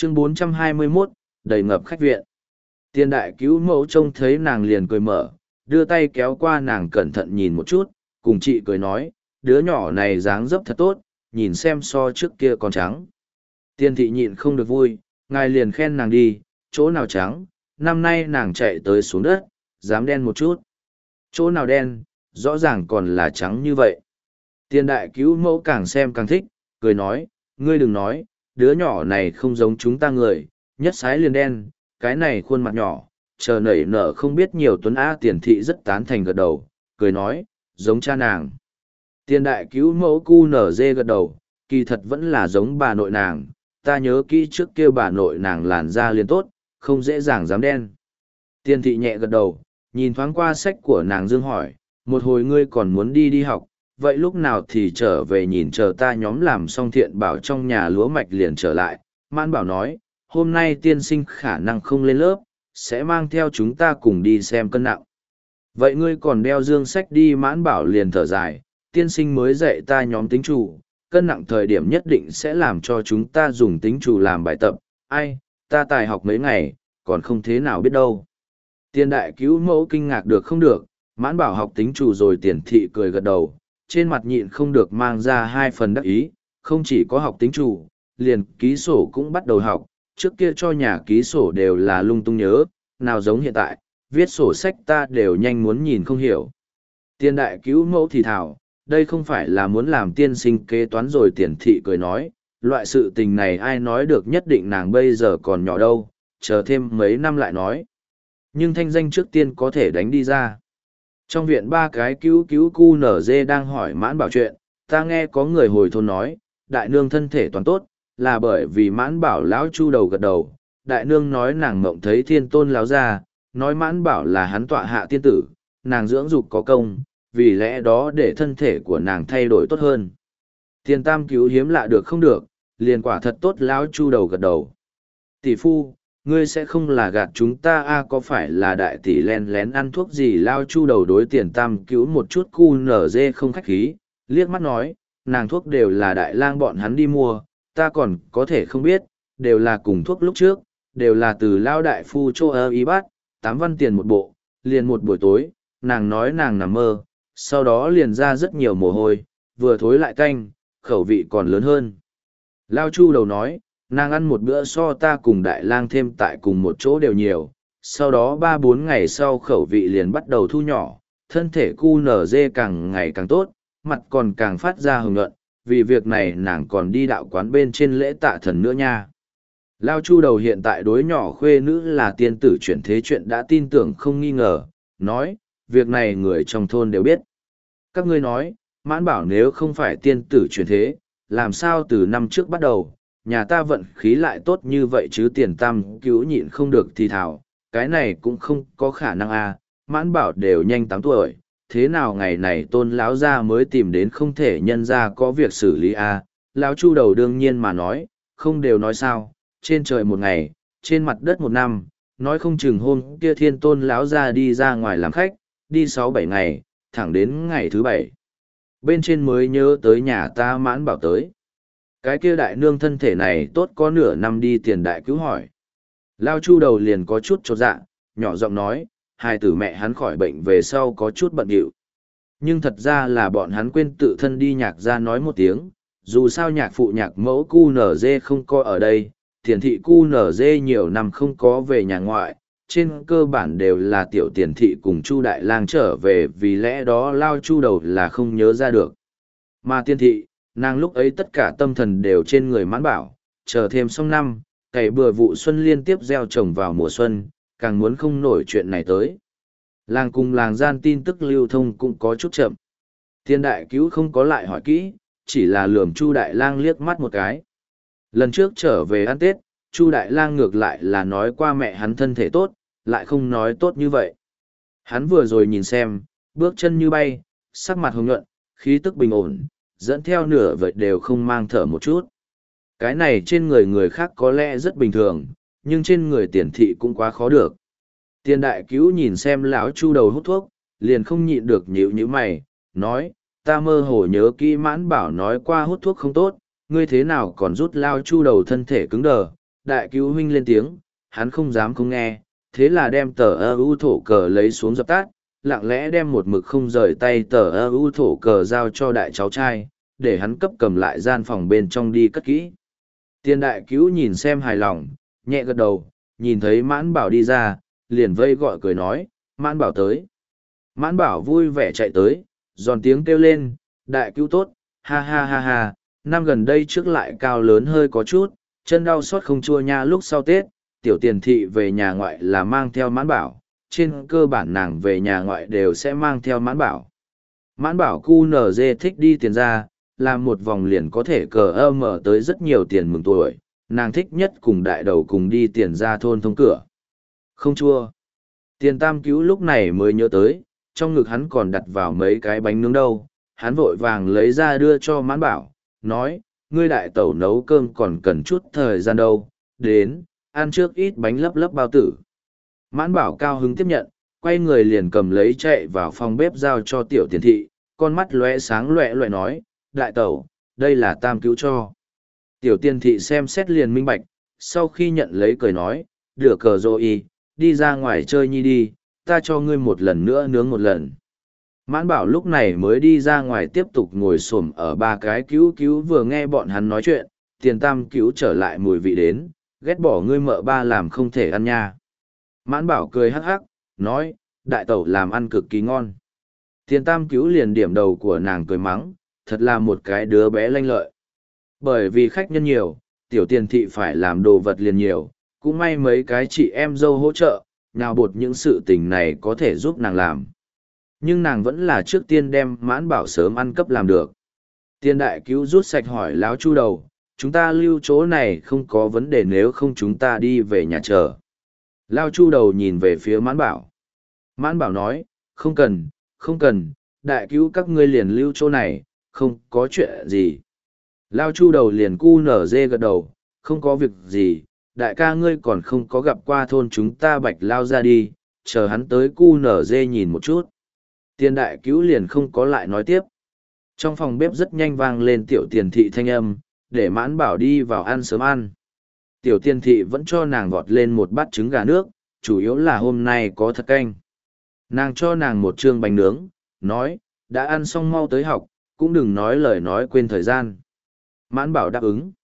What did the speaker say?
Chương 421, đầy ngập khách viện. Tiền đại cứu mẫu trông thấy nàng liền cười mở, đưa tay kéo qua nàng cẩn thận nhìn một chút, cùng chị cười nói, đứa nhỏ này dáng dấp thật tốt, nhìn xem so trước kia còn trắng. Tiên thị nhịn không được vui, ngài liền khen nàng đi, chỗ nào trắng, năm nay nàng chạy tới xuống đất, dám đen một chút. Chỗ nào đen, rõ ràng còn là trắng như vậy. Tiền đại cứu mẫu càng xem càng thích, cười nói, ngươi đừng nói, đứa nhỏ này không giống chúng ta người, nhất sái liền đen, cái này khuôn mặt nhỏ, chờ nảy nở không biết nhiều tuấn á. Tiền thị rất tán thành gật đầu, cười nói, giống cha nàng. Tiền đại cứu mẫu cu nở dê gật đầu, kỳ thật vẫn là giống bà nội nàng, ta nhớ kỹ trước kia bà nội nàng làn da liền tốt, không dễ dàng dám đen. Tiền thị nhẹ gật đầu, nhìn thoáng qua sách của nàng dương hỏi, một hồi ngươi còn muốn đi học, vậy lúc nào thì trở về nhìn chờ ta nhóm làm xong thiện bảo trong nhà lúa mạch liền trở lại. Mãn bảo nói, hôm nay tiên sinh khả năng không lên lớp, sẽ mang theo chúng ta cùng đi xem cân nặng. Vậy ngươi còn đeo dương sách đi. Mãn bảo liền thở dài, tiên sinh mới dạy ta nhóm tính chủ, cân nặng thời điểm nhất định sẽ làm cho chúng ta dùng tính chủ làm bài tập. Ai, ta tài học mấy ngày, còn không thế nào biết đâu. Tiền đại cứu mẫu kinh ngạc được không được, mãn bảo học tính chủ rồi. Tiền thị cười gật đầu, trên mặt nhịn không được mang ra hai phần đắc ý, không chỉ có học tính chủ, liền ký sổ cũng bắt đầu học, trước kia cho nhà ký sổ đều là lung tung nhớ, nào giống hiện tại, viết sổ sách ta đều nhanh muốn nhìn không hiểu. Tiền đại cứu mẫu thì thảo, đây không phải là muốn làm tiên sinh kế toán rồi. Tiền thị cười nói, loại sự tình này ai nói được, nhất định nàng bây giờ còn nhỏ đâu, chờ thêm mấy năm lại nói. Nhưng thanh danh trước tiên có thể đánh đi ra. Trong viện ba cái cứu cứu cu nở dê đang hỏi mãn bảo chuyện, ta nghe có người hồi thôn nói, đại nương thân thể toàn tốt, là bởi vì mãn bảo lão chu đầu gật đầu. Đại nương nói nàng mộng thấy thiên tôn láo ra, nói mãn bảo là hắn tọa hạ tiên tử, nàng dưỡng dục có công, vì lẽ đó để thân thể của nàng thay đổi tốt hơn. Tiền tam cứu hiếm lạ được không được, liền quả thật tốt. Lão chu đầu gật đầu. Tỷ phu, ngươi sẽ không là gạt chúng ta a? Có phải là đại tỷ len lén ăn thuốc gì? Lao chu đầu đối tiền tam cứu một chút cu nở dê không khách khí, liếc mắt nói, nàng thuốc đều là đại lang bọn hắn đi mua, ta còn có thể không biết, đều là cùng thuốc lúc trước, đều là từ lao đại phu chô ơ y bát, 8 văn tiền một bộ, liền một buổi tối, nàng nói nàng nằm mơ, sau đó liền ra rất nhiều mồ hôi, vừa thối lại canh, khẩu vị còn lớn hơn. Lao chu đầu nói, nàng ăn một bữa so ta cùng đại lang thêm tại cùng một chỗ đều nhiều, sau đó 3-4 ngày sau khẩu vị liền bắt đầu thu nhỏ, thân thể cu nở dê càng ngày càng tốt, mặt còn càng phát ra hồng nhuận, vì việc này nàng còn đi đạo quán bên trên lễ tạ thần nữa nha. Lao chu đầu hiện tại đối nhỏ khuê nữ là tiên tử chuyển thế chuyện đã tin tưởng không nghi ngờ, nói, việc này người trong thôn đều biết. Các ngươi nói, mãn bảo nếu không phải tiên tử chuyển thế, làm sao từ năm trước bắt đầu, nhà ta vận khí lại tốt như vậy chứ? Tiền tam cứu nhịn không được thì thảo, cái này cũng không có khả năng à, mãn bảo đều nhanh 8 tuổi, thế nào ngày này tôn lão gia mới tìm đến không thể nhân ra có việc xử lý à? Lão chu đầu đương nhiên mà nói, không đều nói sao, trên trời một ngày, trên mặt đất một năm, nói không chừng hôm kia thiên tôn lão gia đi ra ngoài làm khách, đi 6-7 ngày, thẳng đến ngày thứ 7. Bên trên mới nhớ tới nhà ta. Mãn bảo tới. Cái kia đại nương thân thể này tốt có nửa năm đi? Tiền đại cứu hỏi. Lao chu đầu liền có chút chột dạ, nhỏ giọng nói, hai tử mẹ hắn khỏi bệnh về sau có chút bận rộn. Nhưng thật ra là bọn hắn quên tự thân đi nhạc ra nói một tiếng, dù sao nhạc phụ nhạc mẫu cu nở dê không có ở đây, tiền thị cu nở dê nhiều năm không có về nhà ngoại, trên cơ bản đều là tiểu tiền thị cùng chu đại lang trở về, vì lẽ đó Lao chu đầu là không nhớ ra được. Mà tiền thị, nàng lúc ấy tất cả tâm thần đều trên người mãn bảo, chờ thêm xong năm, cày bừa vụ xuân liên tiếp gieo trồng vào mùa xuân, càng muốn không nổi chuyện này tới. Làng cùng làng gian tin tức lưu thông cũng có chút chậm. Thiên đại cứu không có lại hỏi kỹ, chỉ là lườm Chu Đại Lang liếc mắt một cái. Lần trước trở về ăn Tết, Chu Đại Lang ngược lại là nói qua mẹ hắn thân thể tốt, lại không nói tốt như vậy. Hắn vừa rồi nhìn xem, bước chân như bay, sắc mặt hồng nhuận, khí tức bình ổn, dẫn theo nửa vệt đều không mang thở một chút. Cái này trên người người khác có lẽ rất bình thường, nhưng trên người tiền thị cũng quá khó được. Tiền đại cứu nhìn xem lão Chu đầu hút thuốc, liền không nhịn được nhíu nhíu mày, nói, ta mơ hồ nhớ kỹ Mãn Bảo nói qua hút thuốc không tốt, ngươi thế nào còn rút lao Chu đầu thân thể cứng đờ, đại cứu huynh lên tiếng, hắn không dám không nghe, thế là đem tờ ưu thổ cờ lấy xuống dập tắt, lặng lẽ đem một mực không rời tay tờ ưu thổ cờ giao cho đại cháu trai, để hắn cấp cầm lại gian phòng bên trong đi cất kỹ. Tiền đại cứu nhìn xem hài lòng, nhẹ gật đầu, nhìn thấy Mãn Bảo đi ra, liền vây gọi cười nói, Mãn Bảo tới. Mãn Bảo vui vẻ chạy tới, giòn tiếng kêu lên, đại cứu tốt, ha ha ha ha, năm gần đây trước lại cao lớn hơi có chút, chân đau xót không chua nha. Lúc sau Tết, tiểu tiền thị về nhà ngoại là mang theo Mãn Bảo, trên cơ bản nàng về nhà ngoại đều sẽ mang theo Mãn Bảo. Mãn Bảo cu nở dê thích đi tiền ra, làm một vòng liền có thể cờ mở tới rất nhiều tiền mừng tuổi, nàng thích nhất cùng đại đầu cùng đi tiền ra thôn thông cửa. Không chua. Tiền tam cứu lúc này mới nhớ tới, trong ngực hắn còn đặt vào mấy cái bánh nướng đâu, hắn vội vàng lấy ra đưa cho Mãn Bảo, nói, ngươi đại tẩu nấu cơm còn cần chút thời gian đâu, đến, ăn trước ít bánh lấp lấp bao tử. Mãn Bảo cao hứng tiếp nhận, quay người liền cầm lấy chạy vào phòng bếp giao cho tiểu tiền thị, con mắt lóe sáng loẹ loẹ nói, đại tẩu, đây là tam cứu cho. Tiểu tiền thị xem xét liền minh bạch, sau khi nhận lấy cười nói, đưa cờ rồi đi ra ngoài chơi nhi đi, ta cho ngươi một lần nữa nướng một lần. Mãn Bảo lúc này mới đi ra ngoài tiếp tục ngồi xổm ở ba cái cứu cứu vừa nghe bọn hắn nói chuyện, tiền tam cứu trở lại mùi vị đến, ghét bỏ ngươi mợ ba làm không thể ăn nha. Mãn Bảo cười hắc hắc, nói, đại tẩu làm ăn cực kỳ ngon. Tiền tam cứu liền điểm đầu của nàng cười mắng, thật là một cái đứa bé lanh lợi. Bởi vì khách nhân nhiều, tiểu tiền thị phải làm đồ vật liền nhiều, cũng may mấy cái chị em dâu hỗ trợ, nào bột những sự tình này có thể giúp nàng làm. Nhưng nàng vẫn là trước tiên đem Mãn Bảo sớm ăn cấp làm được. Tiền đại cứu rút sạch hỏi láo chu đầu, chúng ta lưu chỗ này không có vấn đề nếu không chúng ta đi về nhà chờ. Lao chu đầu nhìn về phía Mãn Bảo. Mãn Bảo nói, không cần, không cần, đại cứu các ngươi liền lưu chỗ này, không có chuyện gì. Lao chu đầu liền cu nở dê gật đầu, không có việc gì, đại ca ngươi còn không có gặp qua thôn chúng ta Bạch Lao ra đi, chờ hắn tới cu nở dê nhìn một chút. Tiền đại cứu liền không có lại nói tiếp. Trong phòng bếp rất nhanh vang lên tiểu tiền thị thanh âm, để Mãn Bảo đi vào ăn sớm ăn. Tiểu tiền thị vẫn cho nàng vọt lên một bát trứng gà nước, chủ yếu là hôm nay có thật canh. Nàng cho nàng một trương bánh nướng, nói, đã ăn xong mau tới học, cũng đừng nói lời nói quên thời gian. Mãn Bảo đáp ứng.